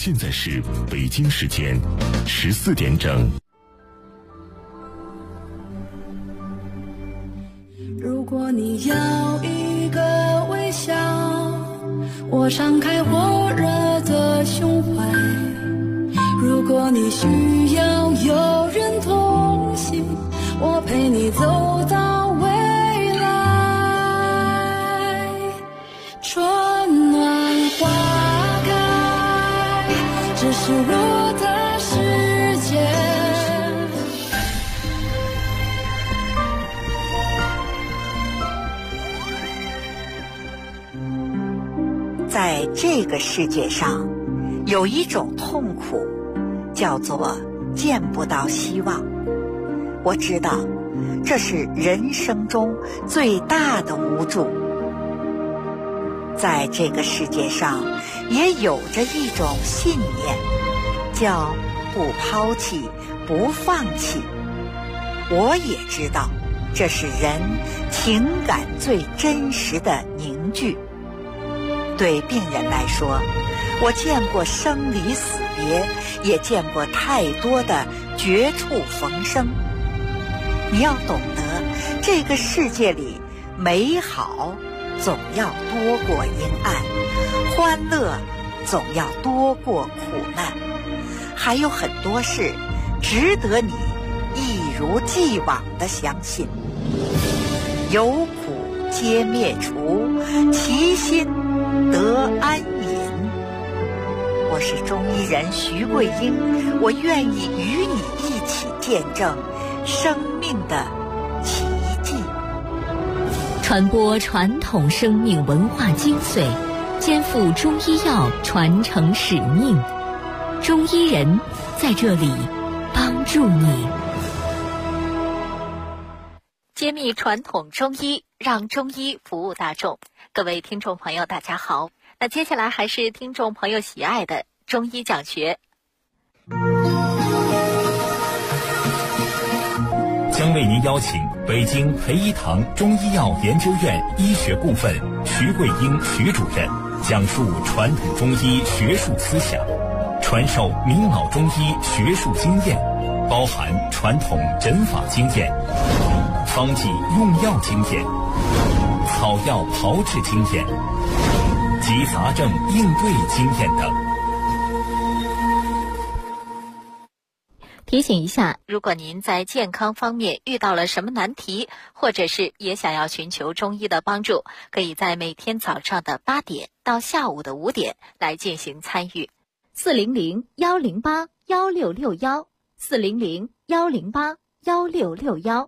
现在是北京时间14点整。 如果你要一个微笑，我敞开火热的胸怀；如果你需要有人同行，我陪你走到未来。春暖花开，这是我的世界。 在这个世界上，有一种痛苦，叫做见不到希望。我知道，这是人生中最大的无助。在这个世界上，也有着一种信念，叫不抛弃，不放弃。我也知道，这是人情感最真实的凝聚。对病人来说，我见过生离死别，也见过太多的绝处逢生。你要懂得，这个世界里美好总要多过阴暗，欢乐总要多过苦难，还有很多事值得你一如既往地相信。有苦皆灭除，其心得安隐。我是中医人徐桂英，我愿意与你一起见证生命的奇迹， 传播传统生命文化精髓，肩负中医药传承使命。中医人在这里帮助你，揭秘传统中医，让中医服务大众。各位听众朋友大家好，那接下来还是听众朋友喜爱的中医讲学。 将为您邀请北京培一堂中医药研究院医学部分徐桂英徐主任讲述传统中医学术思想，传授明老中医学术经验，包含传统诊法经验、方剂用药经验、草药炮制经验及杂症应对经验等。 提醒一下，如果您在健康方面遇到了什么难题，或者是也想要寻求中医的帮助，可以在每天早上的8点到下午的5点来进行参与。400-108-1661 400-108-1661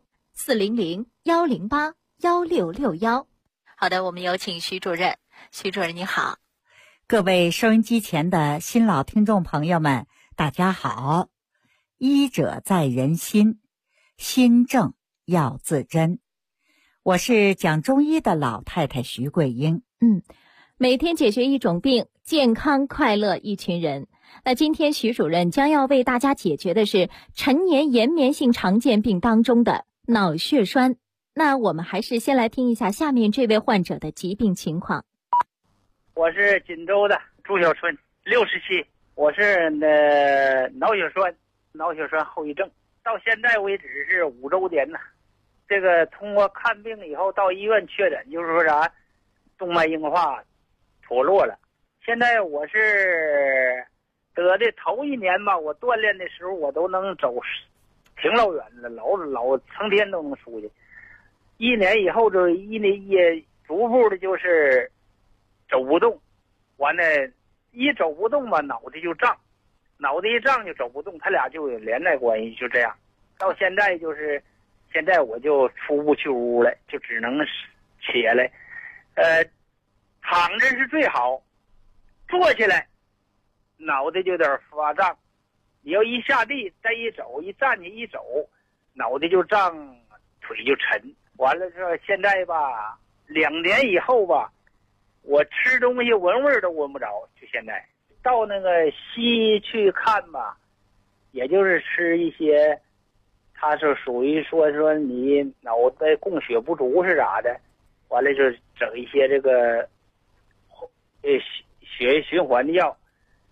400-108-1661。好的，我们有请徐主任。徐主任你好。 各位收音机前的新老听众朋友们，大家好。医者在人心，心正要自珍。我是讲中医的老太太徐桂英。 每天解决一种病，健康快乐一群人。那今天徐主任将要为大家解决的是陈年延绵性常见病当中的脑血栓。那我们还是先来听一下下面这位患者的疾病情况。 我是锦州的朱小春，67，我是脑血栓后遗症，到现在为止是5周年呢。这个通过看病以后到医院确诊，就是说啥，动脉硬化脱落了。现在我是得的头1年吧，我锻炼的时候我都能走挺老远的，老成天都能出去。1年以后就也逐步的就是走不动，完了一走不动吧，脑袋就胀。脑袋一胀就走不动，他俩就有连带关系，就这样。到现在就是现在我就出不去屋了，就只能起来。躺着是最好，坐起来脑袋就有点发胀。你要一下地再一走，一站起一走，脑袋就胀，腿就沉。完了这现在吧，2年以后吧，我吃东西闻味都闻不着，就现在。到那个西医去看吧，也就是吃一些，他是属于说你脑袋供血不足是咋的，完了就整一些这个血液循环的药，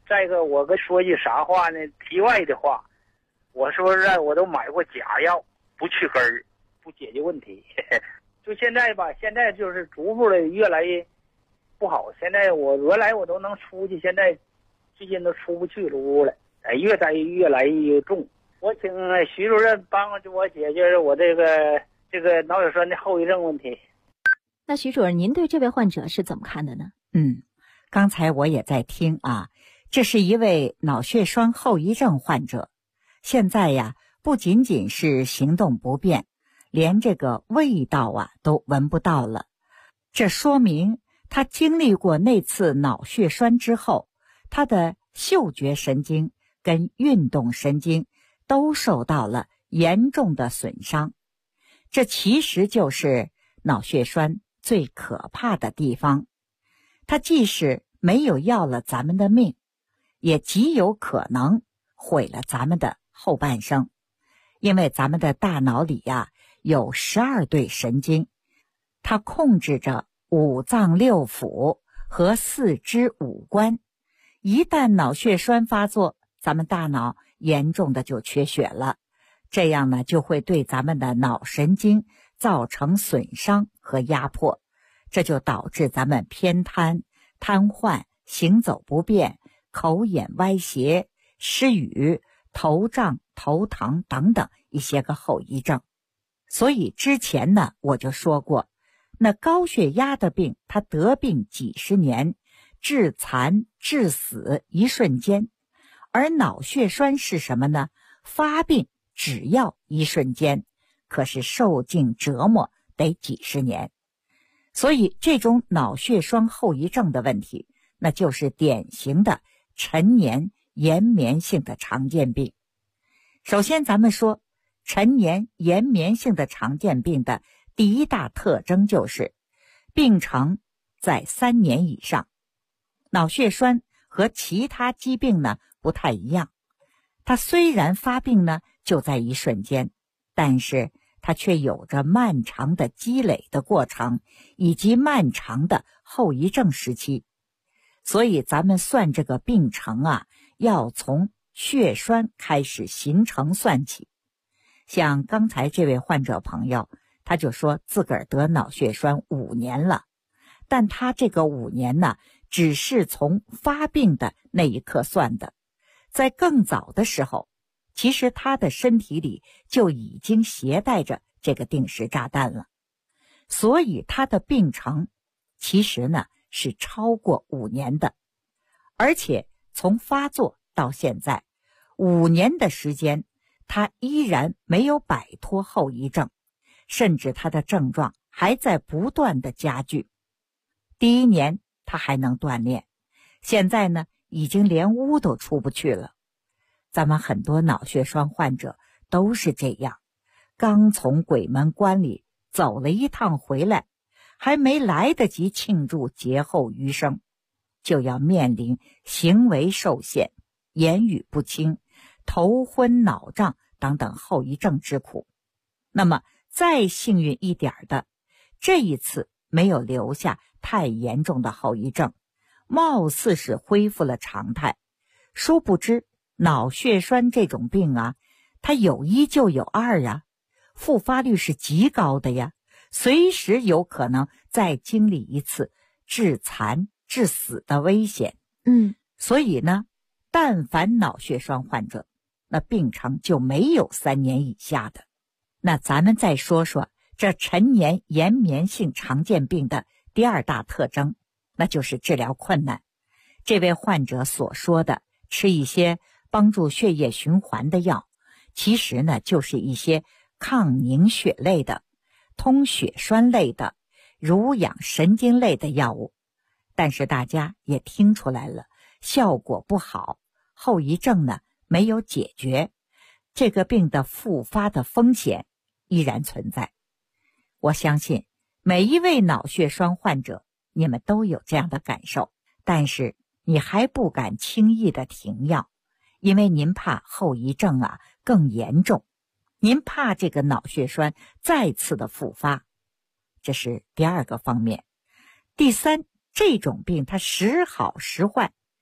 再一个，我跟说句啥话呢？题外的话，我说实在，我都买过假药，不去根儿，不解决问题。就现在吧，现在就是逐步的越来越不好。现在我原来我都能出去，现在最近都出不去了屋了，越来越重。我请徐主任帮我解决我这个脑血栓的后遗症问题。 那徐主任，您对这位患者是怎么看的呢？ 刚才我也在听啊，这是一位脑血栓后遗症患者，现在呀，不仅仅是行动不便，连这个味道啊都闻不到了。这说明他经历过那次脑血栓之后，他的嗅觉神经跟运动神经都受到了严重的损伤。这其实就是脑血栓最可怕的地方，它既是没有要了咱们的命，也极有可能毁了咱们的后半生。因为咱们的大脑里呀，有12对神经，它控制着五脏六腑和四肢五官。一旦脑血栓发作，咱们大脑严重的就缺血了，这样呢就会对咱们的脑神经造成损伤和压迫，这就导致咱们偏瘫、瘫痪、行走不便、口眼歪斜、失语、头胀、头疼等等一些个后遗症。所以之前呢我就说过，那高血压的病，它得病几十年，致残致死一瞬间，而脑血栓是什么呢？发病只要一瞬间，可是受尽折磨得几十年。所以这种脑血栓后遗症的问题，那就是典型的陈年延绵性的常见病。首先咱们说陈年延绵性的常见病的第一大特征就是病程在3年以上。脑血栓和其他疾病呢不太一样，它虽然发病呢就在一瞬间，但是它却有着漫长的积累的过程，以及漫长的后遗症时期。所以咱们算这个病程啊，要从血栓开始形成算起。像刚才这位患者朋友，他就说自个儿得脑血栓5年了，但他这个5年呢，只是从发病的那一刻算的。在更早的时候，其实他的身体里就已经携带着这个定时炸弹了，所以他的病程其实呢是超过5年的，而且从发作到现在5年的时间，他依然没有摆脱后遗症，甚至他的症状还在不断的加剧。第1年他还能锻炼，现在呢已经连屋都出不去了。咱们很多脑血栓患者都是这样，刚从鬼门关里走了一趟回来，还没来得及庆祝劫后余生，就要面临行为受限、言语不清、头昏脑胀等等后遗症之苦。那么再幸运一点的，这一次没有留下太严重的后遗症，貌似是恢复了常态。殊不知脑血栓这种病啊，它有一就有二呀，复发率是极高的呀，随时有可能再经历一次致残致死的危险。所以呢，但凡脑血栓患者，那病程就没有3年以下的。那咱们再说说这陈年延绵性常见病的第2大特征，那就是治疗困难。这位患者所说的吃一些帮助血液循环的药，其实呢就是一些抗凝血类的、通血栓类的、濡养神经类的药物。但是大家也听出来了，效果不好，后遗症呢没有解决，这个病的复发的风险依然存在。我相信每一位脑血栓患者，你们都有这样的感受，但是你还不敢轻易的停药，因为您怕后遗症啊更严重，您怕这个脑血栓再次的复发，这是第2个方面。第3，这种病它时好时坏，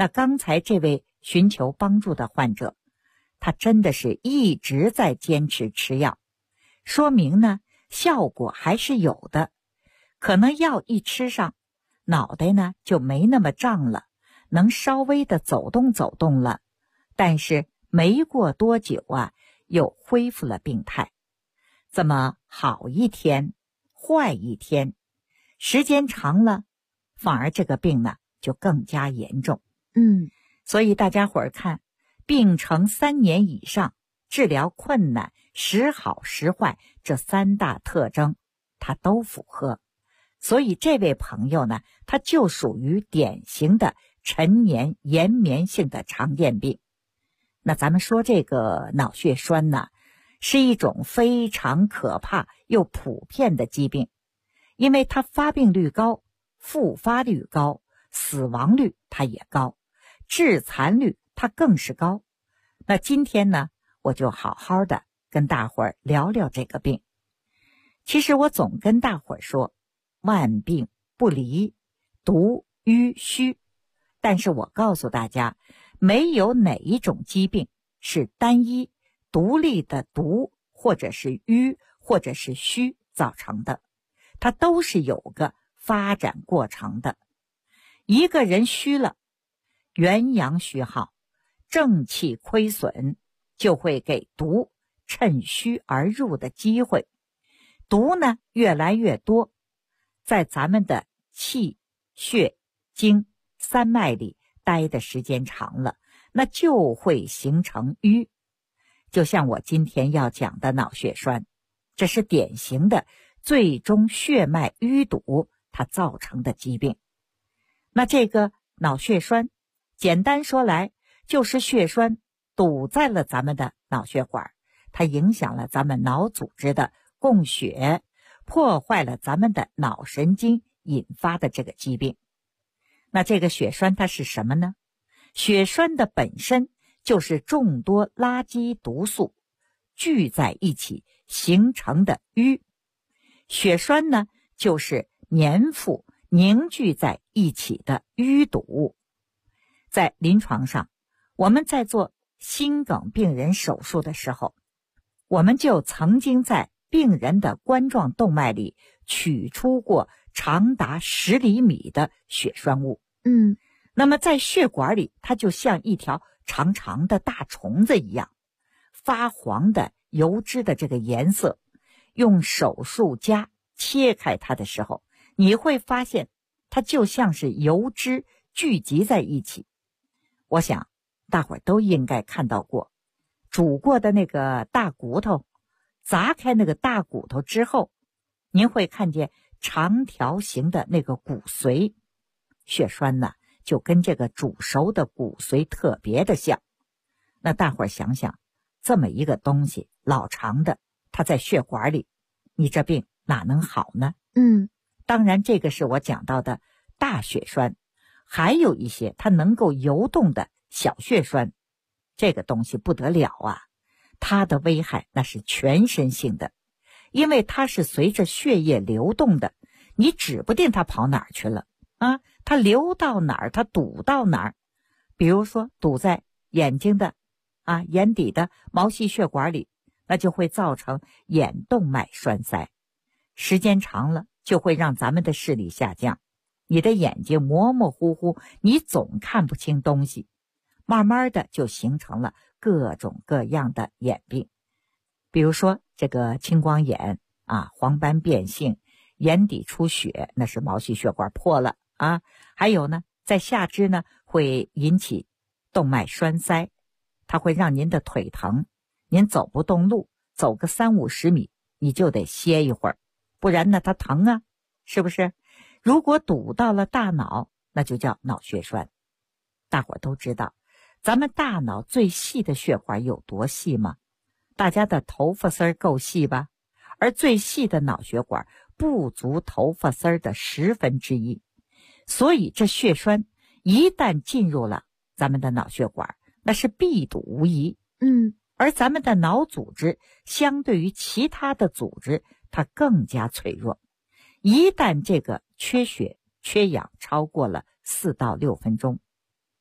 那刚才这位寻求帮助的患者，他真的是一直在坚持吃药，说明呢效果还是有的。可能药一吃上，脑袋呢就没那么胀了，能稍微的走动走动了，但是没过多久啊，又恢复了病态。这么好一天坏一天，时间长了，反而这个病呢就更加严重。所以大家伙儿看，病程3年以上，治疗困难，时好时坏，这3大特征它都符合。所以这位朋友呢，他就属于典型的陈年延绵性的常见病。那咱们说这个脑血栓呢，是一种非常可怕又普遍的疾病，因为它发病率高，复发率高，死亡率它也高，致残率它更是高。那今天呢，我就好好的跟大伙儿聊聊这个病。其实我总跟大伙儿说，万病不离，独淤虚。但是我告诉大家，没有哪一种疾病是单一独立的毒或者是瘀或者是虚造成的，它都是有个发展过程的。一个人虚了，元阳虚耗，正气亏损，就会给毒趁虚而入的机会。毒呢越来越多，在咱们的气血经3脉里待的时间长了，那就会形成瘀。就像我今天要讲的脑血栓，这是典型的最终血脉淤堵它造成的疾病。那这个脑血栓简单说来，就是血栓堵在了咱们的脑血管，它影响了咱们脑组织的供血，破坏了咱们的脑神经，引发的这个疾病。那这个血栓它是什么呢？血栓的本身就是众多垃圾毒素聚在一起形成的瘀。血栓呢，就是粘附凝聚在一起的淤堵。在临床上，我们在做心梗病人手术的时候，我们就曾经在病人的冠状动脉里取出过长达10厘米的血栓物。那么在血管里，它就像一条长长的大虫子一样，发黄的油脂的这个颜色，用手术夹切开它的时候，你会发现它就像是油脂聚集在一起。我想大伙儿都应该看到过，煮过的那个大骨头，砸开那个大骨头之后，您会看见长条形的那个骨髓。血栓呢，就跟这个煮熟的骨髓特别的像。那大伙儿想想，这么一个东西老长的，它在血管里，你这病哪能好呢？当然这个是我讲到的大血栓，还有一些它能够游动的小血栓，这个东西不得了啊，它的危害那是全身性的，因为它是随着血液流动的，你指不定它跑哪儿去了啊，它流到哪儿它堵到哪儿。比如说堵在眼睛的眼底的毛细血管里，那就会造成眼动脉栓塞，时间长了就会让咱们的视力下降，你的眼睛模模糊糊，你总看不清东西，慢慢的就形成了各种各样的眼病。比如说这个青光眼黄斑变性，眼底出血，那是毛细血管破了还有呢，在下肢呢会引起动脉栓塞，它会让您的腿疼，您走不动路，走个30-50米你就得歇一会儿，不然呢它疼是不是？如果堵到了大脑，那就叫脑血栓。大伙都知道咱们大脑最细的血管有多细吗？大家的头发丝够细吧？而最细的脑血管不足头发丝的1/10，所以这血栓一旦进入了咱们的脑血管，那是必堵无疑。而咱们的脑组织相对于其他的组织，它更加脆弱，一旦这个缺血缺氧超过了4到6分钟，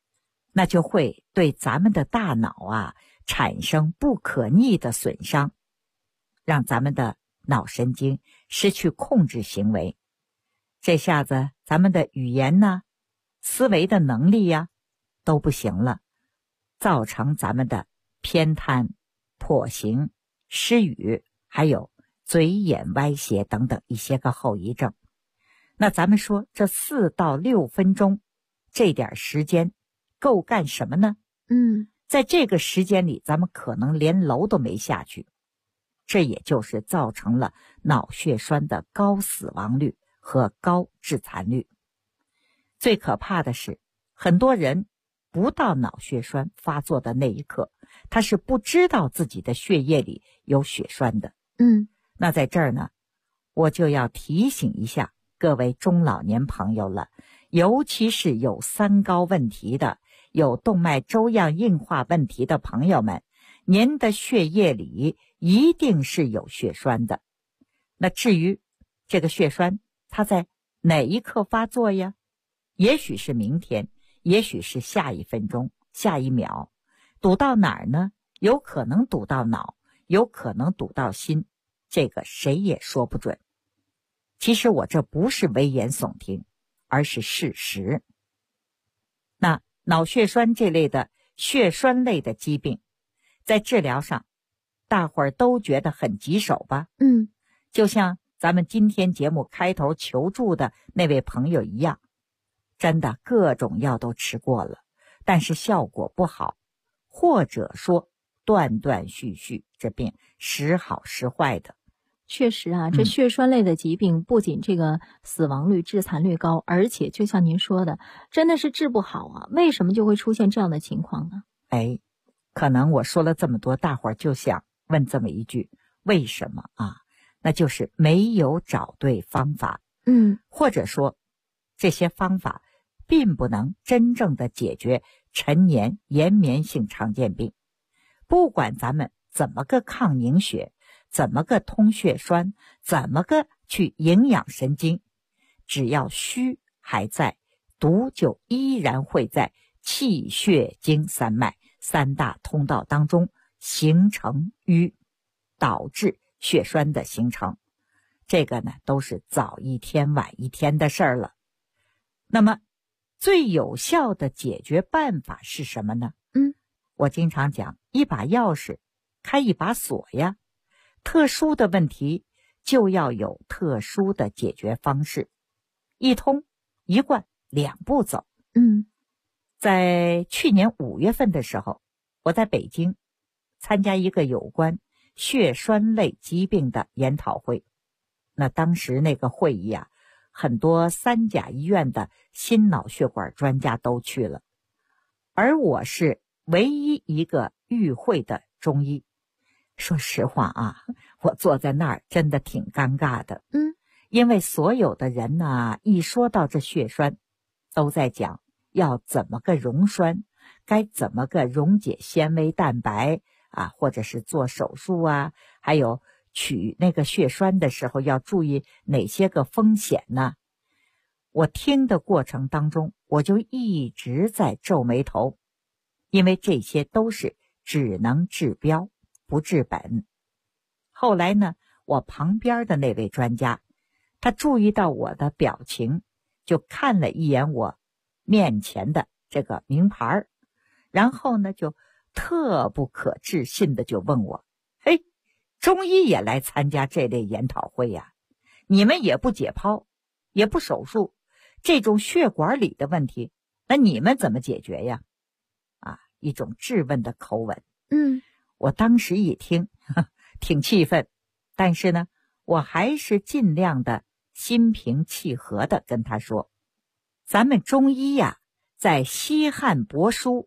那就会对咱们的大脑啊产生不可逆的损伤，让咱们的脑神经失去控制行为。这下子咱们的语言呢、思维的能力呀都不行了，造成咱们的偏瘫、跛行、失语，还有嘴眼歪斜等等一些个后遗症。那咱们说这4到6分钟这点时间够干什么呢？在这个时间里，咱们可能连楼都没下去，这也就是造成了脑血栓的高死亡率和高致残率。最可怕的是，很多人不到脑血栓发作的那一刻，他是不知道自己的血液里有血栓的。那在这儿呢，我就要提醒一下各位中老年朋友了，尤其是有三高问题的、有动脉粥样硬化问题的朋友们，您的血液里一定是有血栓的。那至于这个血栓它在哪一刻发作呀？也许是明天，也许是下1分钟、下1秒。堵到哪儿呢？有可能堵到脑，有可能堵到心，这个谁也说不准。其实我这不是危言耸听，而是事实。那脑血栓这类的血栓类的疾病，在治疗上大伙儿都觉得很棘手吧？就像咱们今天节目开头求助的那位朋友一样，真的各种药都吃过了，但是效果不好，或者说断断续续，这病时好时坏的。 确实啊，这血栓类的疾病不仅这个死亡率、致残率高，而且就像您说的，真的是治不好啊。为什么就会出现这样的情况呢？ 可能我说了这么多，大伙儿就想问这么一句，为什么啊？那就是没有找对方法。或者说这些方法并不能真正的解决陈年延绵性常见病。不管咱们怎么个抗凝血，怎么个通血栓，怎么个去营养神经，只要虚还在，毒就依然会在气血经三脉3大通道当中形成瘀，导致血栓的形成。这个呢，都是早一天晚一天的事儿了。那么最有效的解决办法是什么呢？我经常讲，一把钥匙开一把锁呀。特殊的问题就要有特殊的解决方式，一通一贯2步走。在去年5月份的时候，我在北京参加一个有关血栓类疾病的研讨会。那当时那个会议啊，很多3甲医院的心脑血管专家都去了，而我是唯一一个与会的中医。说实话啊，我坐在那儿真的挺尴尬的。因为所有的人呢，一说到这血栓，都在讲要怎么个溶栓，该怎么个溶解纤维蛋白啊，或者是做手术啊，还有取那个血栓的时候要注意哪些个风险呢？我听的过程当中，我就一直在皱眉头，因为这些都是只能治标不治本。后来呢，我旁边的那位专家，他注意到我的表情，就看了一眼我面前的这个名牌，然后呢就特不可置信的就问我，嘿，中医也来参加这类研讨会呀？你们也不解剖，也不手术，这种血管里的问题，那你们怎么解决呀？一种质问的口吻。我当时一听挺气愤，但是呢，我还是尽量的心平气和的跟他说，咱们中医呀，在西汉帛书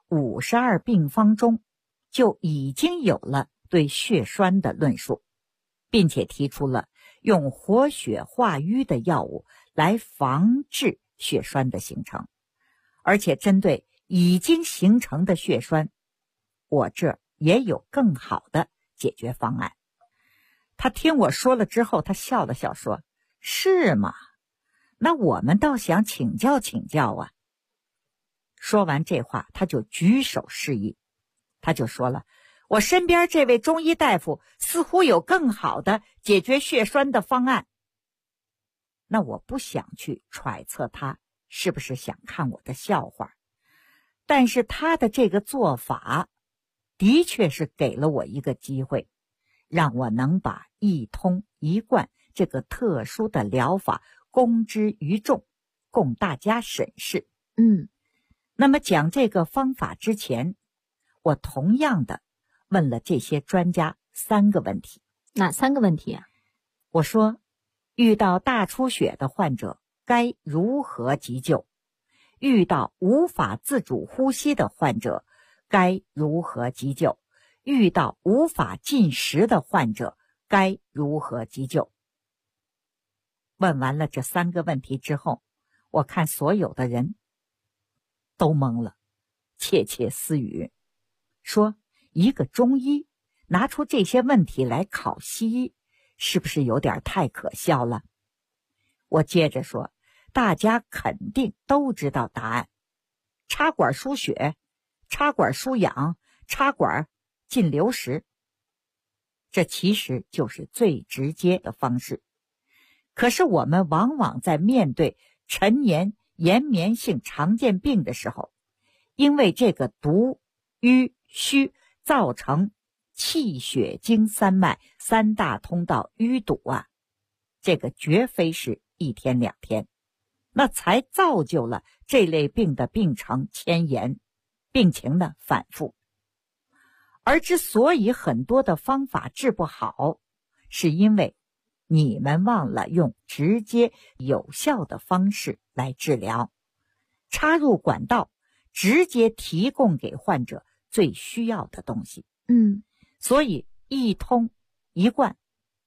52病方中就已经有了对血栓的论述，并且提出了用活血化瘀的药物来防治血栓的形成，而且针对已经形成的血栓，我这也有更好的解决方案。他听我说了之后，他笑了笑说，是吗？那我们倒想请教请教啊。 说完这话，他就举手示意，他就说了，我身边这位中医大夫似乎有更好的解决血栓的方案。那我不想去揣测他是不是想看我的笑话，但是他的这个做法的确是给了我一个机会，让我能把一通一贯这个特殊的疗法公之于众，供大家审视。那么讲这个方法之前，我同样的问了这些专家3个问题。 哪3个问题啊？ 我说，遇到大出血的患者该如何急救？遇到无法自主呼吸的患者该如何急救？遇到无法进食的患者该如何急救？问完了这3个问题之后，我看所有的人都懵了，窃窃私语，说一个中医拿出这些问题来考西医，是不是有点太可笑了？我接着说，大家肯定都知道答案，插管输血，插管输氧，插管进流食，这其实就是最直接的方式。可是我们往往在面对陈年延绵性常见病的时候，因为这个毒、瘀、虚造成气血经三脉3大通道淤堵啊，这个绝非是1天2天，那才造就了这类病的病程迁延，病情呢反复。而之所以很多的方法治不好，是因为你们忘了用直接有效的方式来治疗，插入管道，直接提供给患者最需要的东西。所以一通一贯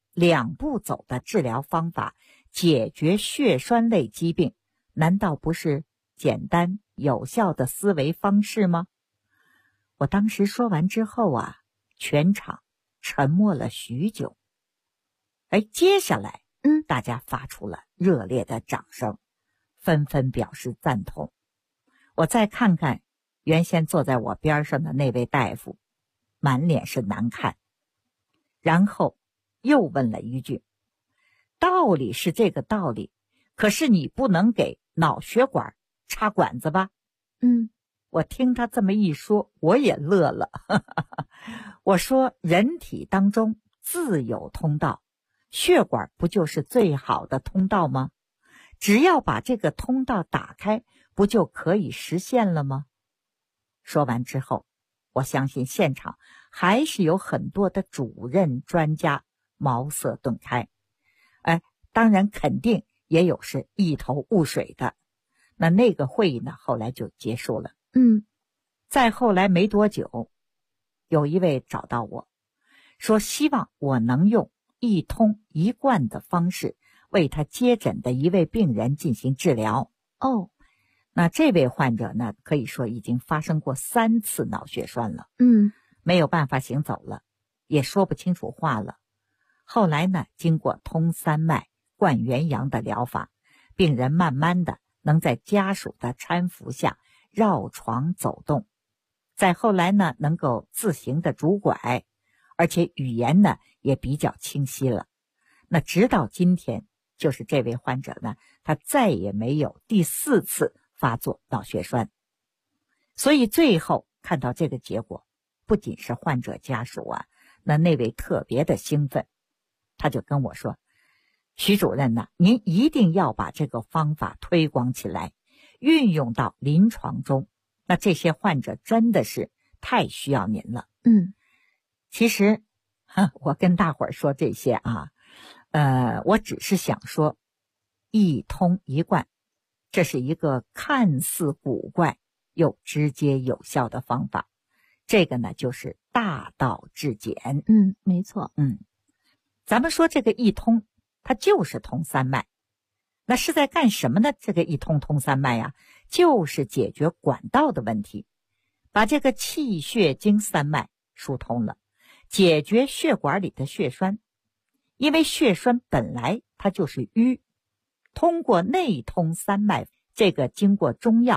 2步走的治疗方法解决血栓类疾病，难道不是简单有效的思维方式吗？我当时说完之后啊，全场沉默了许久。接下来大家发出了热烈的掌声，纷纷表示赞同。我再看看原先坐在我边上的那位大夫，满脸是难看，然后又问了一句，道理是这个道理，可是你不能给脑血管插管子吧？我听他这么一说，我也乐了。我说，人体当中自有通道，血管不就是最好的通道吗？只要把这个通道打开，不就可以实现了吗？说完之后，我相信现场还是有很多的主任专家茅塞顿开。当然肯定也有是一头雾水的。那个会议呢，后来就结束了。再后来没多久，有一位找到我，说希望我能用一通一贯的方式为他接诊的一位病人进行治疗。那这位患者呢，可以说已经发生过3次脑血栓了，没有办法行走了，也说不清楚话了。后来呢，经过通3脉、灌元阳的疗法，病人慢慢的能在家属的搀扶下绕床走动，再后来呢，能够自行的拄拐，而且语言呢也比较清晰了。那直到今天，就是这位患者呢，他再也没有第4次发作脑血栓。所以最后看到这个结果，不仅是患者家属啊，那位特别的兴奋，他就跟我说，徐主任呢，您一定要把这个方法推广起来，运用到临床中，那这些患者真的是太需要您了。其实我跟大伙儿说这些啊，我只是想说，一通一贯，这是一个看似古怪又直接有效的方法。这个呢，就是大道至简。 没错。 咱们说这个一通，它就是通3脉。那是在干什么呢？这个一通3脉啊，就是解决管道的问题，把这个气血经3脉疏通了，解决血管里的血栓。因为血栓本来它就是瘀，通过内通3脉，这个经过中药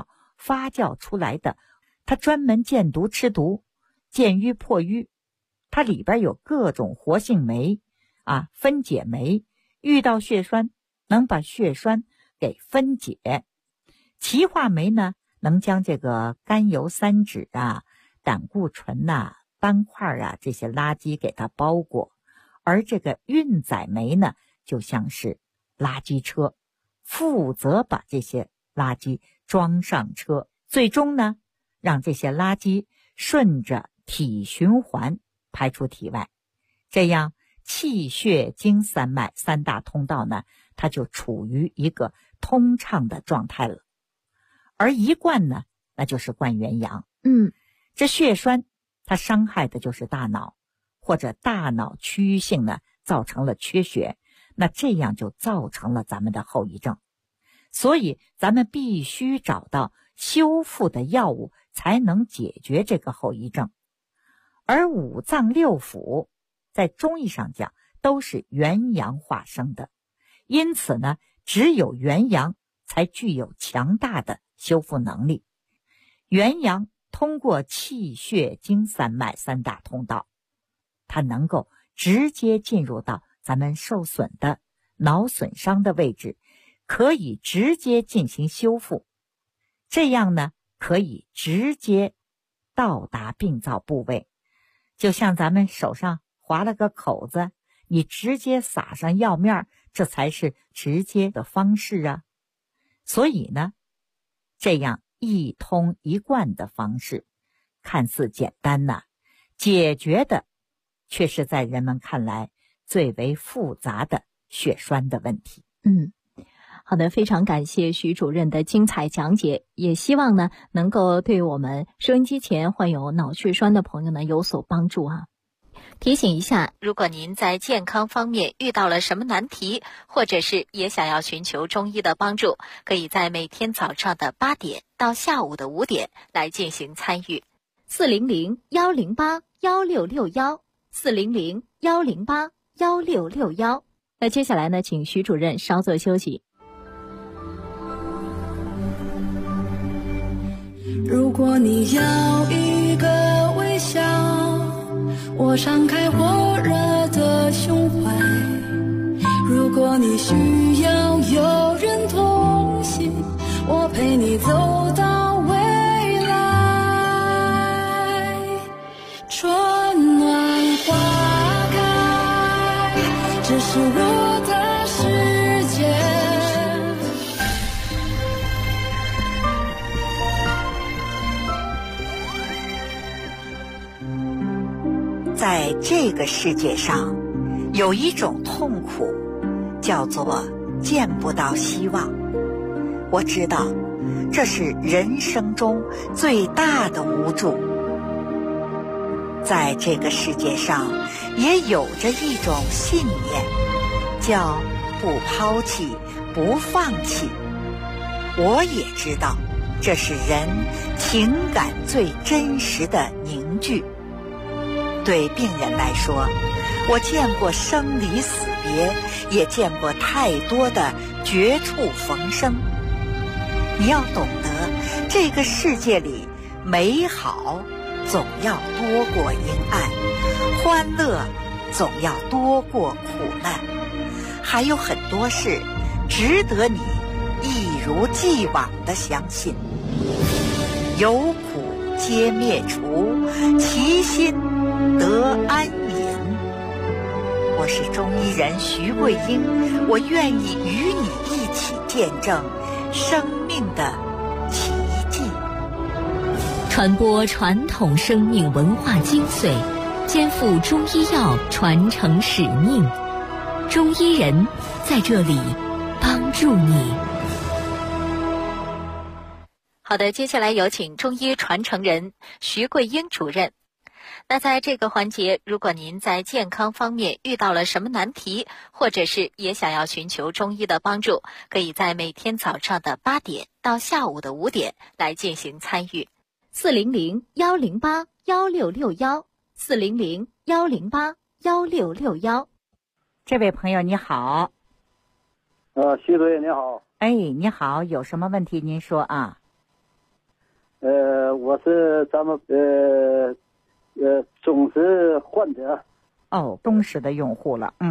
发酵出来的，它专门见毒吃毒，见瘀破瘀，它里边有各种活性酶分解酶，遇到血栓能把血栓给分解。歧化酶呢，能将这个甘油三酯胆固醇斑块这些垃圾给它包裹。而这个运载酶呢，就像是垃圾车，负责把这些垃圾装上车，最终呢，让这些垃圾顺着体循环排出体外。这样气血经三脉三大通道呢，它就处于一个通畅的状态了。而一灌呢，那就是灌元阳。这血栓它伤害的就是大脑，或者大脑区域性呢造成了缺血，那这样就造成了咱们的后遗症。所以咱们必须找到修复的药物，才能解决这个后遗症。而五脏六腑在中医上讲都是元阳化生的，因此呢，只有元阳才具有强大的修复能力。元阳通过气血经三脉三大通道，它能够直接进入到咱们受损的脑损伤的位置，可以直接进行修复。这样呢，可以直接到达病灶部位。就像咱们手上划了个口子，你直接撒上药面，这才是直接的方式所以呢，这样一通一贯的方式看似简单解决的却是在人们看来最为复杂的血栓的问题。 好的，非常感谢徐主任的精彩讲解，也希望呢能够对我们收音机前患有脑血栓的朋友呢有所帮助提醒一下，如果您在健康方面遇到了什么难题，或者是也想要寻求中医的帮助，可以在每天早上的8点到下午的5点来进行参与。400-108-1661，400-108-1661。那接下来呢，请徐主任稍作休息。 如果你要一个微笑，我敞开火热的胸怀。如果你需要有人同行，我陪你走到未来。春暖花开，这是我的世界。 在这个世界上，有一种痛苦，叫做见不到希望。我知道，这是人生中最大的无助。在这个世界上，也有着一种信念，叫不抛弃，不放弃。我也知道，这是人情感最真实的凝聚。对病人来说，我见过生离死别，也见过太多的绝处逢生。你要懂得，这个世界里美好总要多过阴暗，欢乐总要多过苦难，还有很多事值得你一如既往地相信。有苦皆灭除，其心得安隐。我是中医人徐桂英，我愿意与你一起见证生命的奇迹， 传播传统生命文化精髓，肩负中医药传承使命。中医人在这里帮助你。 好的，接下来有请中医传承人徐桂英主任。那在这个环节，如果您在健康方面遇到了什么难题，或者是也想要寻求中医的帮助，可以在每天早上的8点到下午的5点来进行参与。400-108-1661，400-108-1661。 这位朋友你好。 徐主任你好。 哎，你好，有什么问题您说啊？ 我是咱们忠实患者。 哦，忠实的用户了。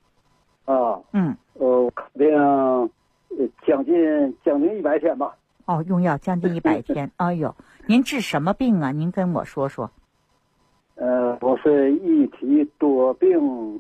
病将近100天吧。 哦，用药将近100天。哎呦，您治什么病啊？您跟我说说。 我是一体多病，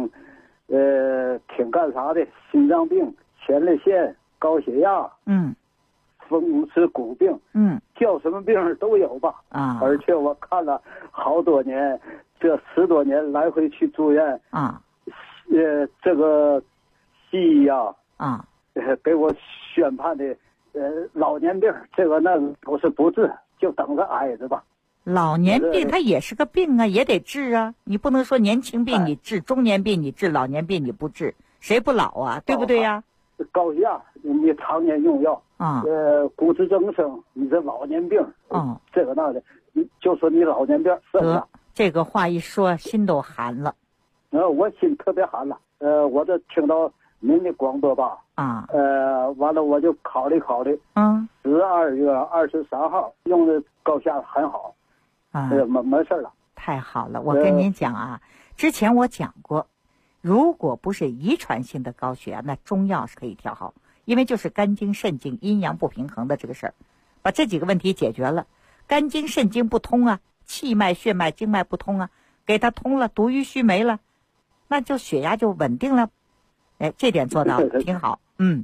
挺干啥的？心脏病、前列腺、高血压，风湿骨病，叫什么病都有吧。 啊， 而且我看了好多年，这10多年来回去住院啊， 这个西医啊， 给我宣判的老年病，这个那不是不治，就等着挨着吧。 老年病它也是个病啊，也得治啊。你不能说年轻病你治，中年病你治，老年病你不治，谁不老啊？对不对呀？ 高血压你常年用药啊， 骨质增生你这老年病，这个那的，你就说你老年病是不是？ 这个话一说，心都寒了。 我心特别寒了。我这听到您的广播吧，完了我就考虑，12月23号用的高血压很好。没事了， 太好了！我跟您讲啊，之前我讲过，如果不是遗传性的高血压，那中药是可以调好，因为就是肝经肾经阴阳不平衡的这个事儿，把这几个问题解决了，肝经肾经不通啊，气脉血脉经脉不通啊，给它通了，毒瘀虚没了，那就血压就稳定了。这点做到挺好。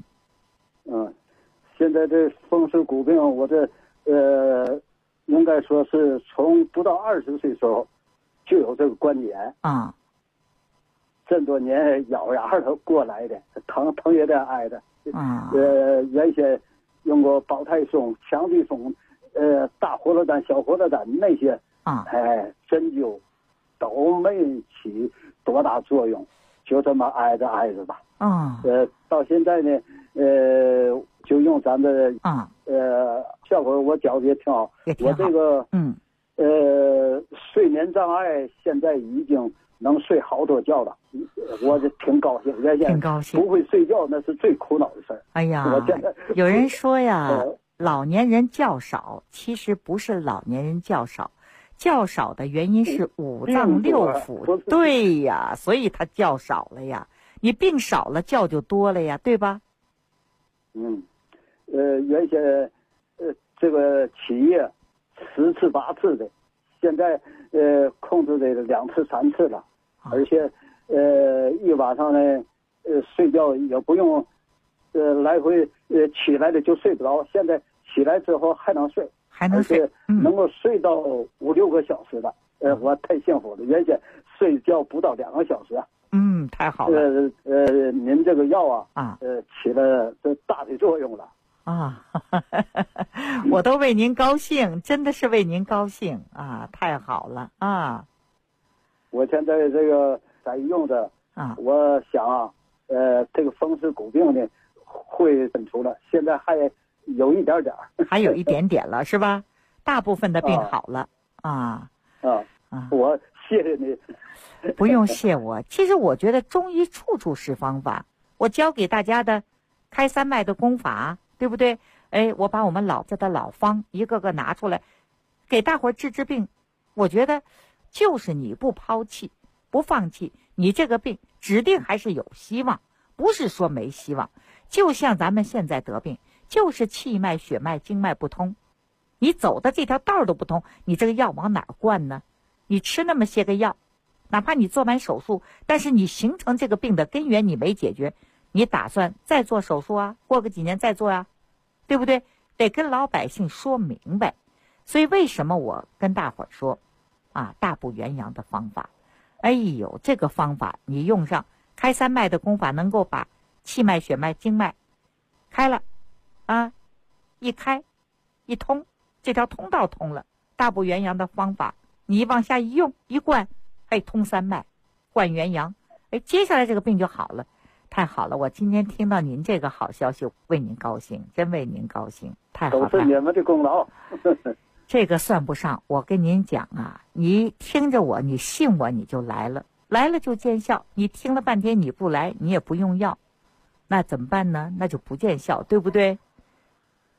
现在这风湿骨病，我这应该说是从不到20岁时候就有这个关节啊， 这么多年咬牙的过来的，疼也得挨着啊。 原先用过保泰松、强地松、大活络丹、小活络丹那些针灸都没起多大作用，就这么挨着吧。到现在呢，就用咱的效果我觉得也挺好。我这个睡眠障碍现在已经能睡好多觉了，我就挺高兴。 挺高兴， 不会睡觉那是最苦恼的事儿。 哎呀，有人说呀，老年人觉少，其实不是老年人觉少，觉少的原因是五脏六腑。对呀，所以他觉少了呀。你病少了，觉就多了呀，对吧？ 原先这个起夜10次8次的，现在控制的2次3次了，而且一晚上呢睡觉也不用来回起来了就睡不着，现在起来之后还能睡，而且能够睡到5、6个小时了。我太幸福了，原先睡觉不到2个小时啊。 太好了。 您这个药起了这大的作用了啊！我都为您高兴，真的是为您高兴啊！太好了啊！ 我现在这个在用的我想这个风湿骨病呢会根除了，现在还有一点点， 还有一点点了是吧？大部分的病好了我谢谢你。 不用谢我。其实我觉得中医处处是方法，我教给大家的开三脉的功法，对不对？我把我们老家的老方一个个拿出来给大伙儿治病。我觉得就是你不抛弃不放弃，你这个病指定还是有希望，不是说没希望。就像咱们现在得病，就是气脉血脉经脉不通，你走的这条道都不通，你这个药往哪儿灌呢？你吃那么些个药，哪怕你做完手术，但是你形成这个病的根源你没解决，你打算再做手术啊？过个几年再做啊？对不对？得跟老百姓说明白。所以为什么我跟大伙儿说大补元阳的方法，这个方法你用上开三脉的功法，能够把气脉血脉经脉开了一开一通，这条通道通了，大补元阳的方法你往下一用一灌，通三脉灌元阳，接下来这个病就好了。太好了，我今天听到您这个好消息，为您高兴，真为您高兴，太好了， 都是你们的功劳。 这个算不上，我跟您讲你听着我，你信我，你就来了，来了就见效。你听了半天你不来，你也不用药，那怎么办呢？那就不见效，对不对？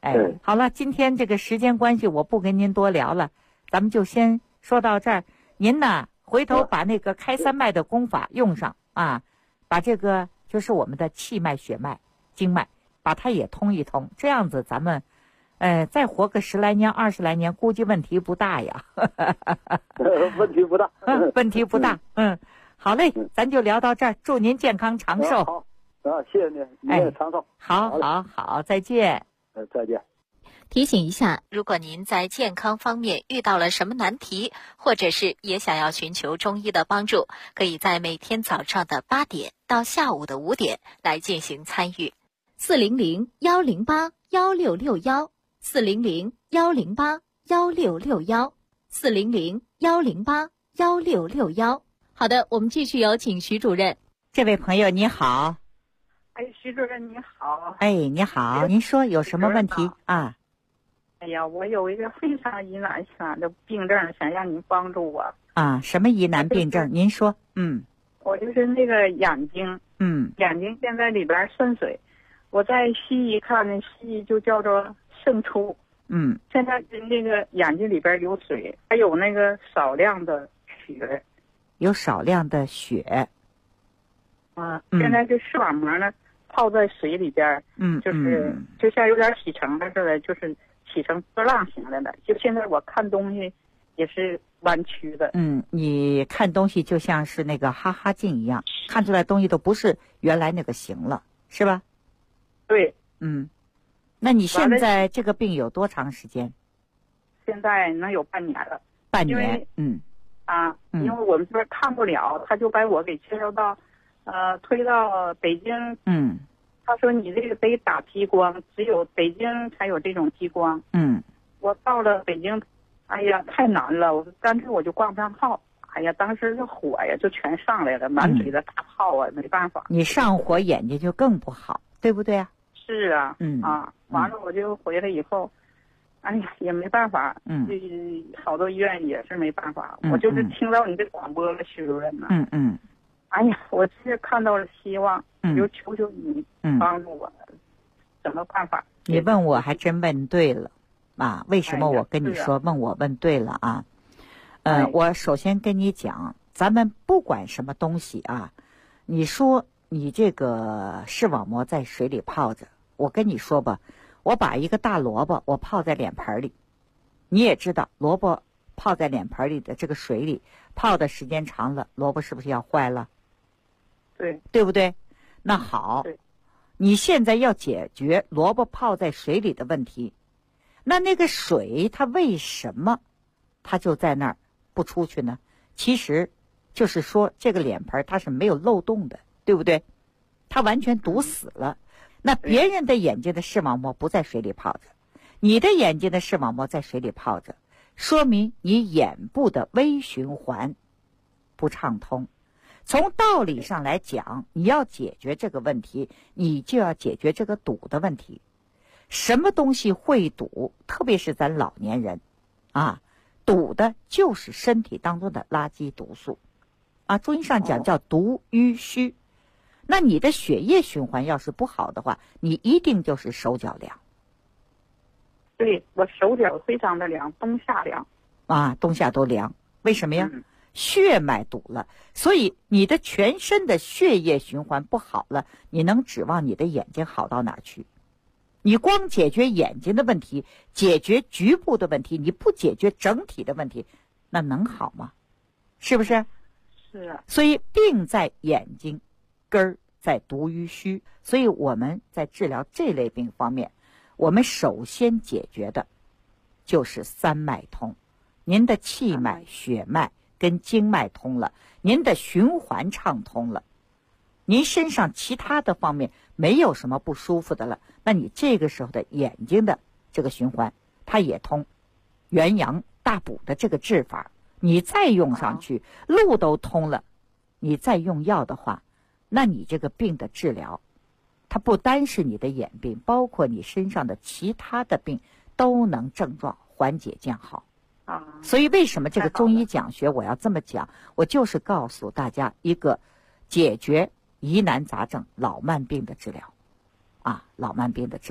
哎，好了，今天这个时间关系，我不跟您多聊了，咱们就先说到这儿。您呢，回头把那个开三脉的功法用上啊，把这个就是我们的气脉、血脉、经脉，把它也通一通，这样子咱们，再活个10来年、20来年，估计问题不大呀。 问题不大， 问题不大。好嘞，咱就聊到这儿，祝您健康长寿。 好，谢谢您，您也长寿。 好，再见。 再见。 提醒一下，如果您在健康方面遇到了什么难题，或者是也想要寻求中医的帮助，可以在每天早上的8点到下午的5点来进行参与。400-108-1661，400-108-1661，400-108-1661。好的，我们继续有请徐主任。 这位朋友你好。 徐主任你好。 你好，您说有什么问题啊？ 哎呀，我有一个非常疑难的病症，想让您帮助我。 啊，什么疑难病症？您说。 我就是那个眼睛，眼睛现在里边渗水，我在西医看的，西医就叫做渗出。现在那个眼睛里边有水，还有那个少量的血。 有少量的血。 现在这视网膜呢泡在水里边，就是就像有点起成了似的，就是起成波浪形的了。就现在我看东西也是弯曲的。 你看东西就像是那个哈哈镜一样，看出来东西都不是原来那个形了，是吧？ 对。 那你现在这个病有多长时间？ 现在能有半年了。 半年。 因为我们这边看不了，他就把我给介绍到推到北京。他说你这个得打激光，只有北京才有这种激光。我到了北京，哎呀太难了，干脆我就挂不上号。哎呀，当时这火呀就全上来了，满嘴的大泡啊，没办法。你上火眼睛就更不好，对不对啊？ 是啊。完了我就回来以后，哎呀也没办法。好多医院也是没办法。我就是听到你这广播了，徐主任呢。哎呀，我是看到了希望，就求求你帮助我，什么办法？ 你问我还真问对了啊！为什么我跟你说问对了啊？我首先跟你讲，咱们不管什么东西啊，你说你这个视网膜在水里泡着，我跟你说吧，我把一个大萝卜我泡在脸盆里，你也知道萝卜泡在脸盆里的这个水里泡的时间长了，萝卜是不是要坏了？对不对？那好，你现在要解决萝卜泡在水里的问题，那个水它为什么它就在那儿不出去呢？其实就是说这个脸盆它是没有漏洞的，对不对？它完全堵死了。那别人的眼睛的视网膜不在水里泡着，你的眼睛的视网膜在水里泡着，说明你眼部的微循环不畅通。从道理上来讲，你要解决这个问题，你就要解决这个堵的问题。什么东西会堵？特别是咱老年人堵的就是身体当中的垃圾毒素中医上讲叫毒瘀虚。那你的血液循环要是不好的话，你一定就是手脚凉。 对，我手脚非常的凉，冬夏凉冬夏都凉。为什么呀？血脉堵了，所以你的全身的血液循环不好了，你能指望你的眼睛好到哪儿去？你光解决眼睛的问题，解决局部的问题，你不解决整体的问题，那能好吗？是不是？ 是啊。 所以病在眼睛，根儿在毒瘀虚。所以我们在治疗这类病方面，我们首先解决的就是三脉通。您的气脉、血脉跟经脉通了，您的循环畅通了，您身上其他的方面没有什么不舒服的了，那你这个时候的眼睛的这个循环它也通。元阳大补的这个治法你再用上去，路都通了，你再用药的话，那你这个病的治疗它不单是你的眼病，包括你身上的其他的病都能症状缓解降好。所以为什么这个中医讲学我要这么讲，我就是告诉大家一个解决疑难杂症老慢病的治疗老慢病的治疗，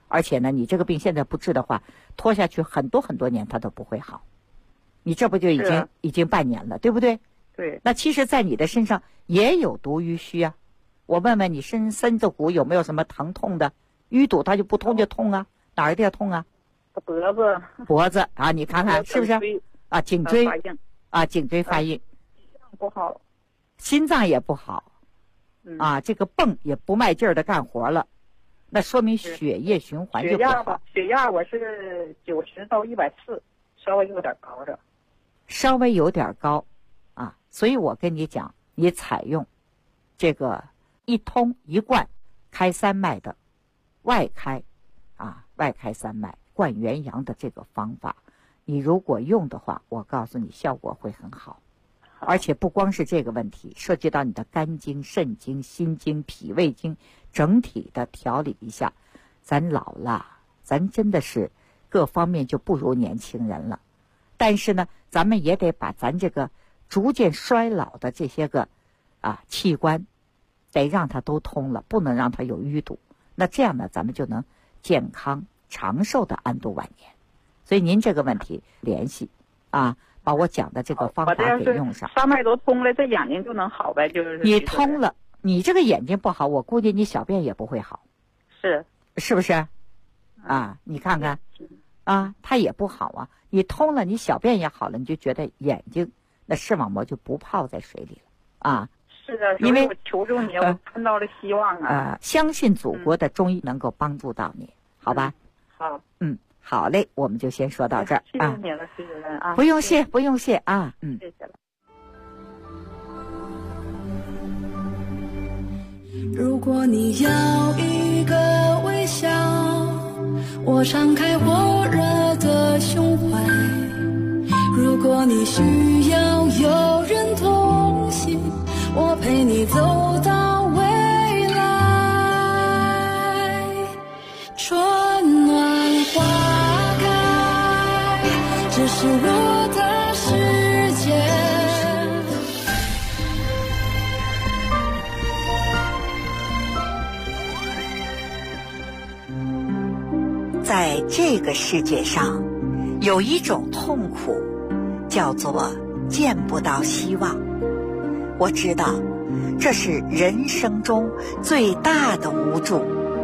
而且呢，你这个病现在不治的话，拖下去很多很多年它都不会好。你这不就已经半年了，对不对？ 对。 那其实在你的身上也有堵淤虚啊。我问问你身子骨有没有什么疼痛的？淤堵它就不通就痛啊，哪儿地儿痛啊？脖子啊，你看看是不是啊？颈椎啊，颈椎发硬， 不好， 心脏也不好，啊，这个泵也不卖劲儿的干活了，那说明血液循环就不好。 血压我是90到140，稍微有点高的。 稍微有点高，啊，所以我跟你讲，你采用这个一通一贯开3脉的外开3脉灌元阳的这个方法，你如果用的话，我告诉你效果会很好。而且不光是这个问题，涉及到你的肝经、肾经、心经、脾胃经，整体的调理一下。咱老了，咱真的是各方面就不如年轻人了。但是呢，咱们也得把咱这个逐渐衰老的这些个器官，得让它都通了，不能让它有淤堵。那这样呢，咱们就能健康长寿的安度晚年。所以您这个问题联系把我讲的这个方法给用上。 3脉都通了，这眼睛就能好呗？就是你通了，你这个眼睛不好，我估计你小便也不会好。是不是？你看看它也不好啊。你通了，你小便也好了，你就觉得眼睛那视网膜就不泡在水里了是的，因为我求助你，我看到了希望相信祖国的中医能够帮助到你，好吧？ 好， 好嘞，我们就先说到这儿谢谢你了，徐主任啊！ 不用谢谢谢谢了。 如果你要一个微笑，我敞开火热的胸怀；如果你需要有人同行，我陪你走到未来。春暖花开，这是我的世界。 在这个世界上，有一种痛苦，叫做见不到希望。我知道，这是人生中最大的无助。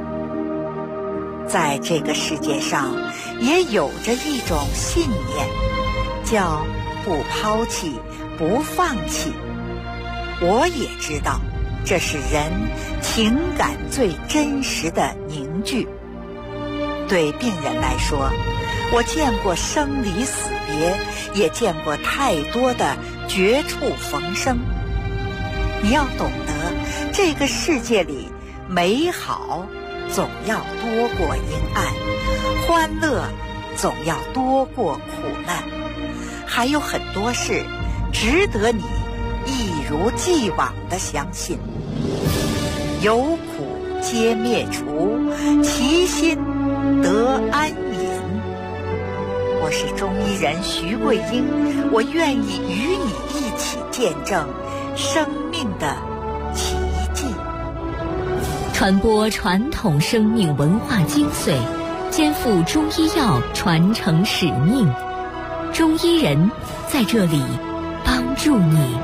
在这个世界上，也有着一种信念，叫不抛弃、不放弃。我也知道，这是人情感最真实的凝聚。对病人来说，我见过生离死别，也见过太多的绝处逢生。你要懂得，这个世界里美好总要多过阴暗，欢乐总要多过苦难，还有很多事值得你一如既往地相信。有苦皆灭除，其心得安隐。我是中医人徐桂英，我愿意与你一起见证生命的奇迹， 传播传统生命文化精髓，肩负中医药传承使命。中医人在这里帮助你。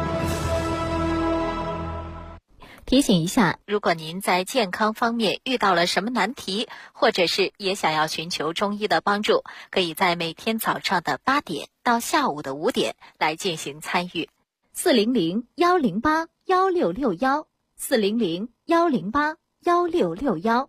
提醒一下，如果您在健康方面遇到了什么难题，或者是也想要寻求中医的帮助，可以在每天早上的8点到下午的5点来进行参与。400-108-1661 400-108-1661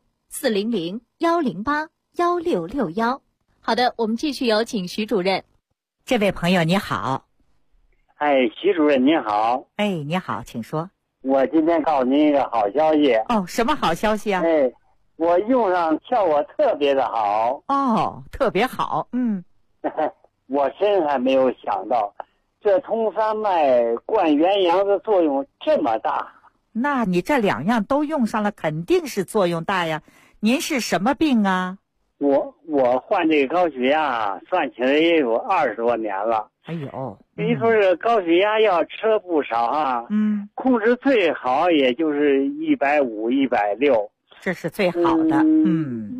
400-108-1661。好的，我们继续有请徐主任。 这位朋友你好。 徐主任您好。 你好，请说。 我今天告诉您一个好消息。 什么好消息啊？ 我用上效果特别的好。 特别好。 我真还没有想到，这通3脉灌元阳的作用这么大。 那你这2样都用上了，肯定是作用大呀。您是什么病啊？ 我患这个高血压，算起来也有20多年了。你说这个高血压药吃了不少啊。控制最好也就是150、160， 这是最好的。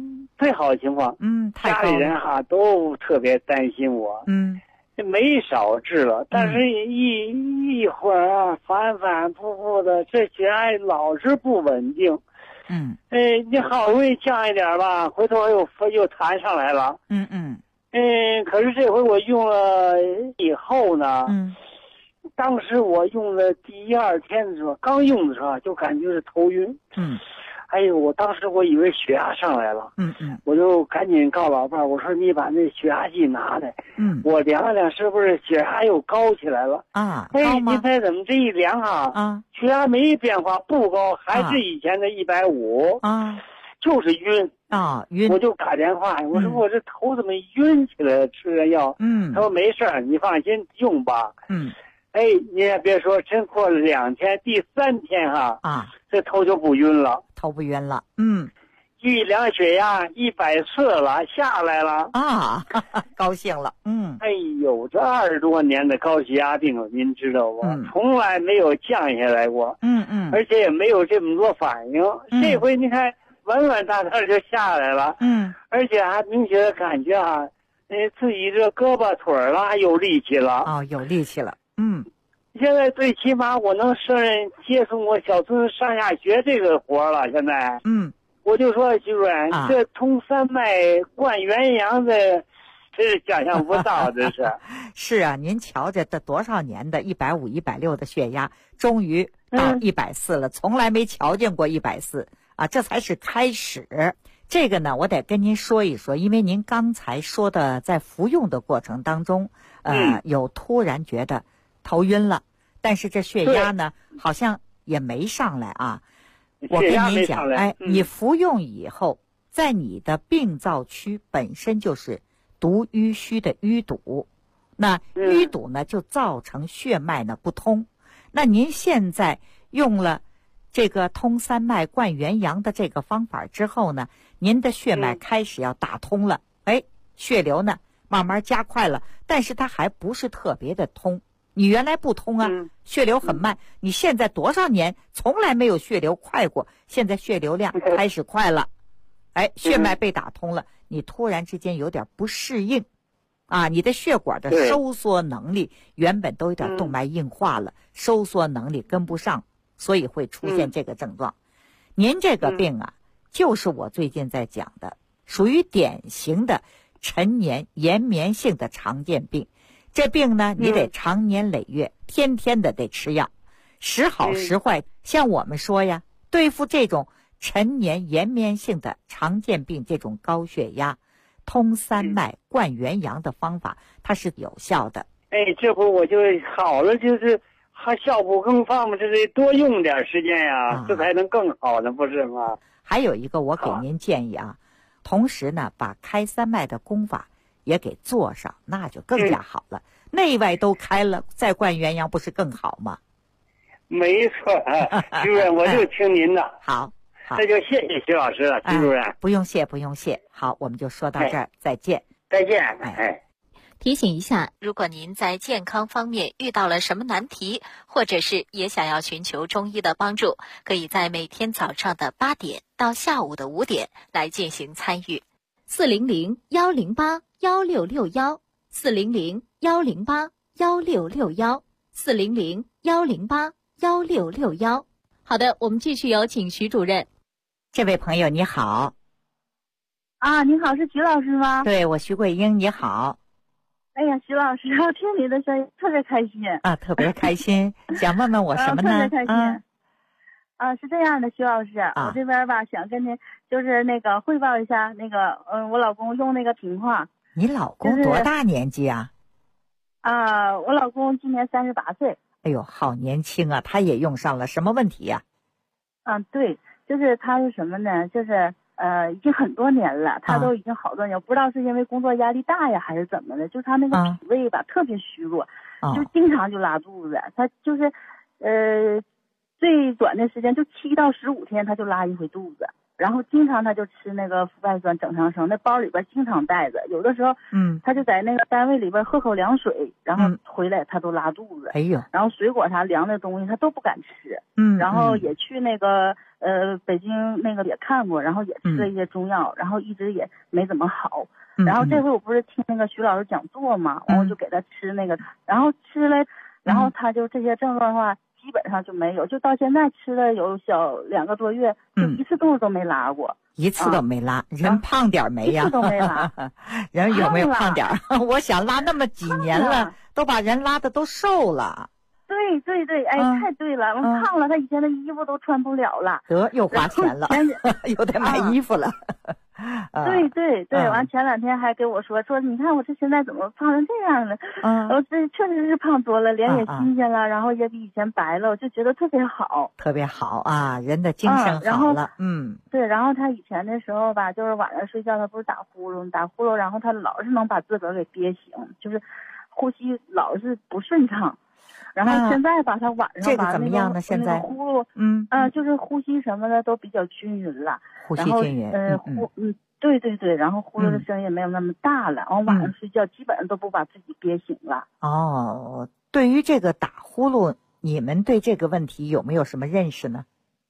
最好的情况。家里人都特别担心我。没少治了，但是一会儿反反复复的，这血压老是不稳定。你好容易降一点吧，回头又弹上来了。可是这回我用了以后呢，当时我用了第一二天的时候，刚用的时候就感觉是头晕。哎呦，我当时我以为血压上来了。我就赶紧告老伴儿，我说你把那血压计拿来。我量量是不是血压又高起来了高吗？你猜怎么这一量血压没变化，不高，还是以前的150就是晕晕。我就打电话，我说我这头怎么晕起来了？吃点药。他说没事儿，你放心用吧。你也别说，真过了2天，第3天这头就不晕了。 头不晕了。 一量血压140了，下来了高兴了。 哎呦，这20多年的高血压病，您知道不？从来没有降下来过。而且也没有这么多反应。这回你看，稳稳当当就下来了。而且还明显的感觉自己这胳膊腿了有力气了。 有力气了。 现在最起码我能胜任接送我小孙子上下学这个活了。现在我就说徐主任，这通3脉灌元阳的，这是想象不到。这是是啊，您瞧着这多少年的150、160的血压，终于到140了，从来没瞧见过140这才是开始。这个呢，我得跟您说一说，因为您刚才说的在服用的过程当中，有突然觉得头晕了，但是这血压呢好像也没上来我跟您讲，你服用以后，在你的病灶区本身就是毒淤虚的淤堵，那淤堵呢就造成血脉呢不通。那您现在用了这个通3脉灌元阳的这个方法之后呢，您的血脉开始要打通了，血流呢慢慢加快了，但是它还不是特别的通。你原来不通血流很慢，你现在多少年从来没有血流快过，现在血流量开始快了，血脉被打通了，你突然之间有点不适应你的血管的收缩能力原本都有点动脉硬化了，收缩能力跟不上，所以会出现这个症状。您这个病就是我最近在讲的，属于典型的陈年延绵性的常见病。这病呢，你得长年累月，天天的得吃药，时好时坏。像我们说呀，对付这种陈年延绵性的常见病，这种高血压，通3脉灌元阳的方法，它是有效的。 这回我就好了，就是还效不更放嘛，这得多用点时间呀，这才能更好呢，不是吗？ 还有一个，我给您建议同时呢，把开3脉的功法也给做上，那就更加好了。内外都开了，再灌元阳不是更好吗？ 没错徐主任，我就听您的。 好， 那就谢谢徐老师了，徐主任。 不用谢，不用谢。好，我们就说到这儿，再见。 再见。 提醒一下，如果您在健康方面遇到了什么难题，或者是也想要寻求中医的帮助，可以在每天早上的8点到下午的5点来进行参与。400-108-1661，400-108-1661，400-108-1661。好的，我们继续有请徐主任。 这位朋友你好。 您好，是徐老师吗？ 对，我徐桂英，你好。 哎呀，徐老师，我听你的声音特别开心特别开心。想问问我什么呢？ 特别开心是这样的，徐老师，我这边吧想跟您就是汇报一下我老公用那个平话。 你老公多大年纪啊？ 我老公今年38岁。 哎呦，好年轻啊！他也用上了，什么问题呀？ 对，就是他是什么呢？就是已经很多年了，他都已经好多年，不知道是因为工作压力大呀，还是怎么的，就是他那个脾胃吧特别虚弱，就经常就拉肚子。他就是最短的时间就7到15天他就拉一回肚子。 然后经常他就吃那个福败酸整肠生，那包里边经常带着，有的时候他就在那个单位里边喝口凉水，然后回来他都拉肚子。 哎呦， 然后水果啥凉的东西他都不敢吃。然后也去那个北京那个也看过，然后也吃了一些中药，然后一直也没怎么好。然后这回我不是听那个徐老师讲座嘛，然后就给他吃那个，然后吃了，然后他就这些症状的话基本上就没有，就到现在吃了有小2个多月，就一次肚子都没拉过， 一次都没拉。人胖点没呀？ 一次都没拉。 人有没有胖点？我想拉那么几年了，都把人拉的都瘦了。 对对对，哎，太对了，胖了，他以前的衣服都穿不了了， 得又花钱了，又得买衣服了。 对对对，完前2天还给我说你看我这现在怎么胖成这样了？我这确实是胖多了，脸也新鲜了，然后也比以前白了，我就觉得特别好， 特别好啊，人的精神好了。 对，然后他以前的时候吧，就是晚上睡觉他不是打呼噜，然后他老是能把自个儿给憋醒，就是呼吸老是不顺畅。然后现在吧，他晚上把这个怎么样呢？现在呼噜，就是呼吸什么的都比较均匀了， 呼吸均匀， 对对对，然后呼噜的声音也没有那么大了，然后晚上睡觉基本上都不把自己憋醒了。 哦，对于这个打呼噜，你们对这个问题有没有什么认识呢？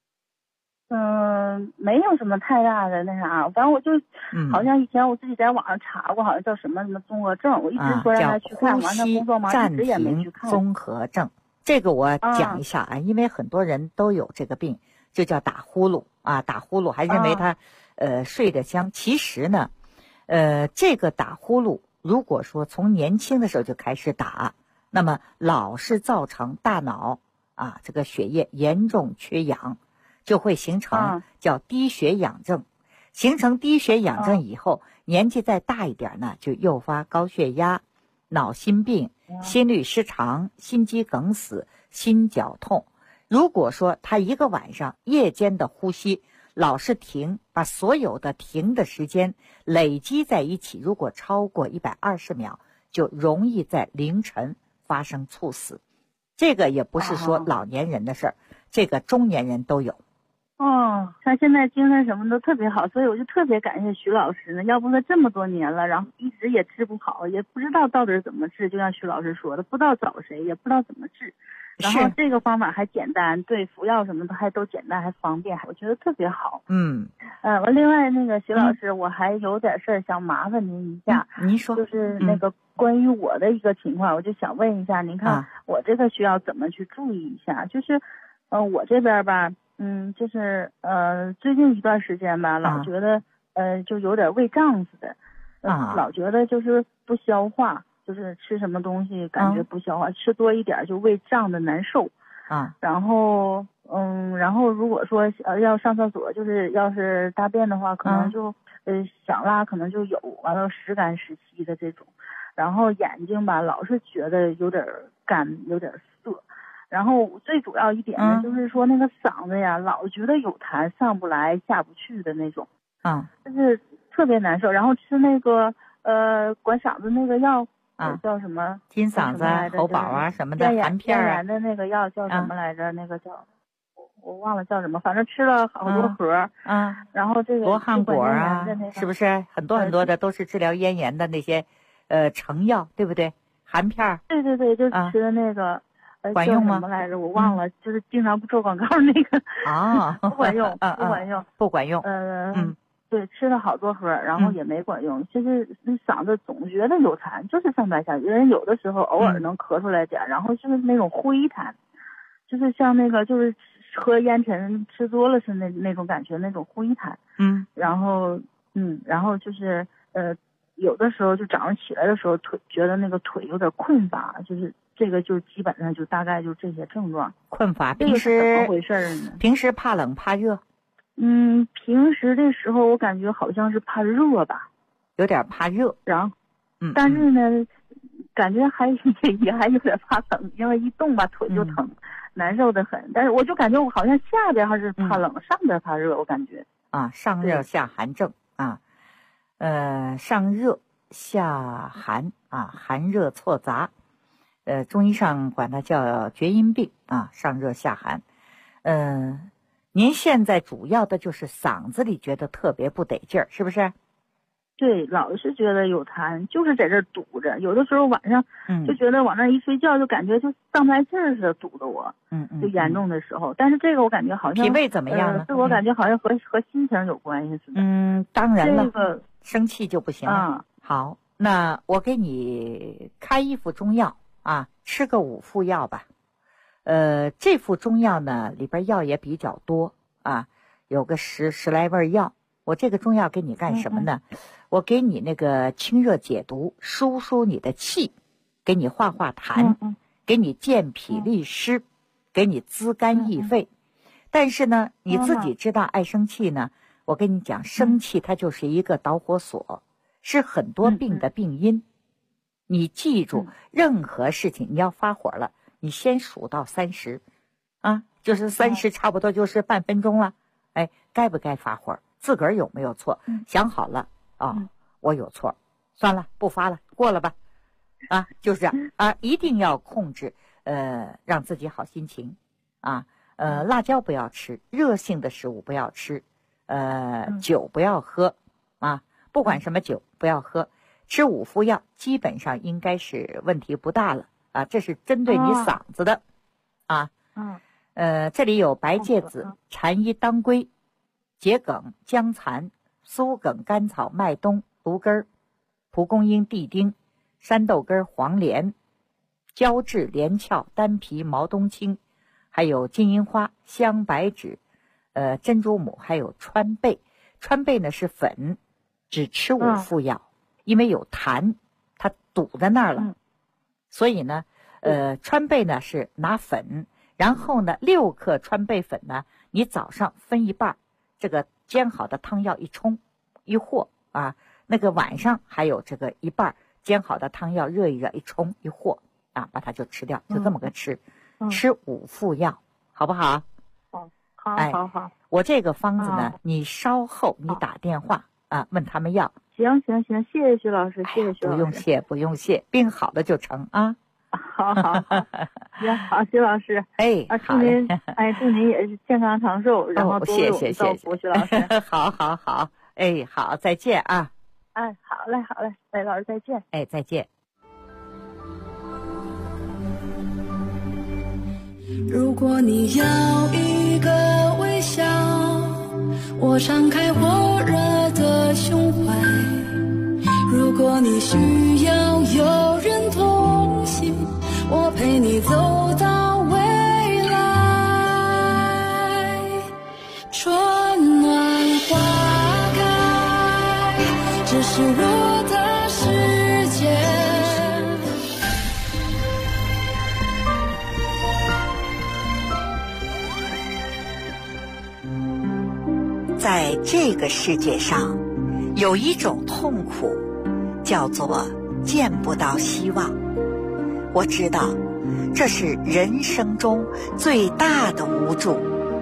没有什么太大的那啥，反正我就好像以前我自己在网上查过，好像叫什么综合症，我一直说让他去看，完他工作忙一直也没去看。 综合症，这个我讲一下啊，因为很多人都有这个病，就叫打呼噜啊，打呼噜还认为他睡得香，其实呢，这个打呼噜如果说从年轻的时候就开始打，那么老是造成大脑啊这个血液严重缺氧。就会形成叫低血氧症，形成低血氧症以后，年纪再大一点呢，就诱发高血压、脑心病、心律失常、心肌梗死、心绞痛。如果说他一个晚上夜间的呼吸老是停，把所有的停的时间累积在一起，如果超过120秒，就容易在凌晨发生猝死。这个也不是说老年人的事儿，这个中年人都有。 他现在精神什么都特别好，所以我就特别感谢徐老师呢。要不他这么多年了，然后一直也治不好，也不知道到底是怎么治，就像徐老师说的，不知道找谁，也不知道怎么治。然后这个方法还简单，对，服药什么的还都简单，还方便，我觉得特别好。我另外那个徐老师，我还有点事儿想麻烦您一下。 您说， 就是那个关于我的一个情况，我就想问一下，您看我这个需要怎么去注意一下？就是我这边吧。就是最近一段时间吧，老觉得就有点胃胀似的，老觉得就是不消化，就是吃什么东西感觉不消化，吃多一点就胃胀的难受然后如果说要上厕所，就是要是大便的话，可能就想拉可能就有，完了时干时稀的这种，然后眼睛吧老是觉得有点干，有点涩。然后最主要一点呢，就是说那个嗓子呀，老觉得有痰，上不来下不去的那种，就是特别难受。然后吃那个管嗓子那个药，叫什么金嗓子、喉宝啊什么的，含片咽炎的那个药叫什么来着？那个叫我忘了叫什么，反正吃了好多盒。然后这个罗汉果啊，是不是很多很多的都是治疗咽炎的那些成药，对不对？含片。 对对对，就吃的那个。 管用吗？ 什么来着？我忘了，就是经常不做广告那个不管用，不管用， 不管用。 对，吃了好多盒，然后也没管用。就是那嗓子总觉得有痰，就是上白下，人有的时候偶尔能咳出来点，然后就是那种灰痰，就是像那个就是喝烟尘吃多了是那种感觉，那种灰痰。然后就是有的时候就早上起来的时候觉得那个腿有点困乏，就是这个就基本上就大概就这些症状。 困乏，平时怎么回事呢？ 平时怕冷怕热？ 平时的时候我感觉好像是怕热吧， 有点怕热。 然后，但是呢，感觉也还有点怕冷，因为一动吧腿就疼，难受的很。但是我就感觉我好像下边还是怕冷，上边怕热，我感觉。 上热下寒症上热下寒寒热错杂，中医上管它叫厥阴病上热下寒。 您现在主要的就是嗓子里觉得特别不得劲儿，是不是？ 对，老是觉得有痰，就是在这儿堵着。有的时候晚上就觉得往那一睡觉，就感觉就上不来气儿似的，堵着我。就严重的时候。但是这个我感觉好像脾胃怎么样呢？ 这我感觉好像和心情有关系似的。 当然了， 这个生气就不行了。好，那我给你开一副中药啊，吃个5副药吧。这副中药呢，里边药也比较多啊，有个十来味药。我这个中药给你干什么呢？我给你那个清热解毒，疏疏你的气，给你化化痰，给你健脾利湿，给你滋肝益肺。但是呢，你自己知道爱生气呢，我跟你讲，生气它就是一个导火索，是很多病的病因。你记住，任何事情你要发火了，你先数到30，啊，就是30差不多就是半分钟了。哎，该不该发火？自个儿有没有错？想好了啊，我有错，算了，不发了，过了吧。啊，就是这样啊，一定要控制，让自己好心情啊。辣椒不要吃，热性的食物不要吃，酒不要喝啊，不管什么酒不要喝。吃5副药，基本上应该是问题不大了啊。这是针对你嗓子的啊。这里有白芥子、蝉衣、当归、桔梗、姜蚕、苏梗、甘草、麦冬、芦根、蒲公英、地丁、山豆根、黄连、胶质、连翘、丹皮、毛冬青，还有金银花、香白芷、珍珠母，还有川贝。川贝呢是粉，只吃5副药，因为有痰，它堵在那儿了。所以呢，川贝呢是拿粉，然后呢6克川贝粉呢，你早上分一半，这个煎好的汤药一冲一和啊，那个晚上还有这个一半煎好的汤药热一热一冲一和啊，把它就吃掉，就这么个吃，吃5副药，好不好？ 好。 我这个方子呢，你稍后你打电话啊，问他们要。 行，谢谢徐老师，谢谢徐老师。 不用谢，病好了就成啊。 好，行，好，徐老师。 祝您祝您也是健康长寿，然后多为我们照顾，徐老师。 好，好，再见啊。 好嘞，老师再见。 再见。 如果你要一个微笑，我敞开火热的胸怀。如果你需要有人同行，我陪你走到未来。春暖花开，这是我的世界。 在这个世界上，有一种痛苦，叫做见不到希望。我知道，这是人生中最大的无助。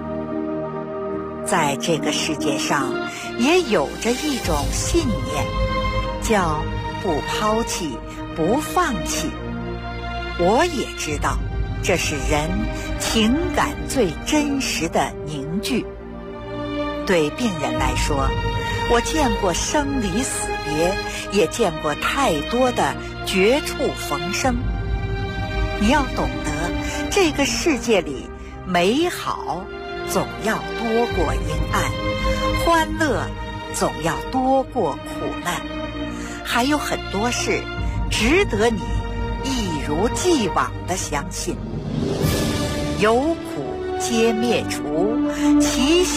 在这个世界上，也有着一种信念，叫不抛弃，不放弃。我也知道，这是人情感最真实的凝聚。对病人来说，我见过生离死别，也见过太多的绝处逢生。你要懂得，这个世界里美好总要多过阴暗，欢乐总要多过苦难，还有很多事值得你一如既往地相信。有苦皆灭除，其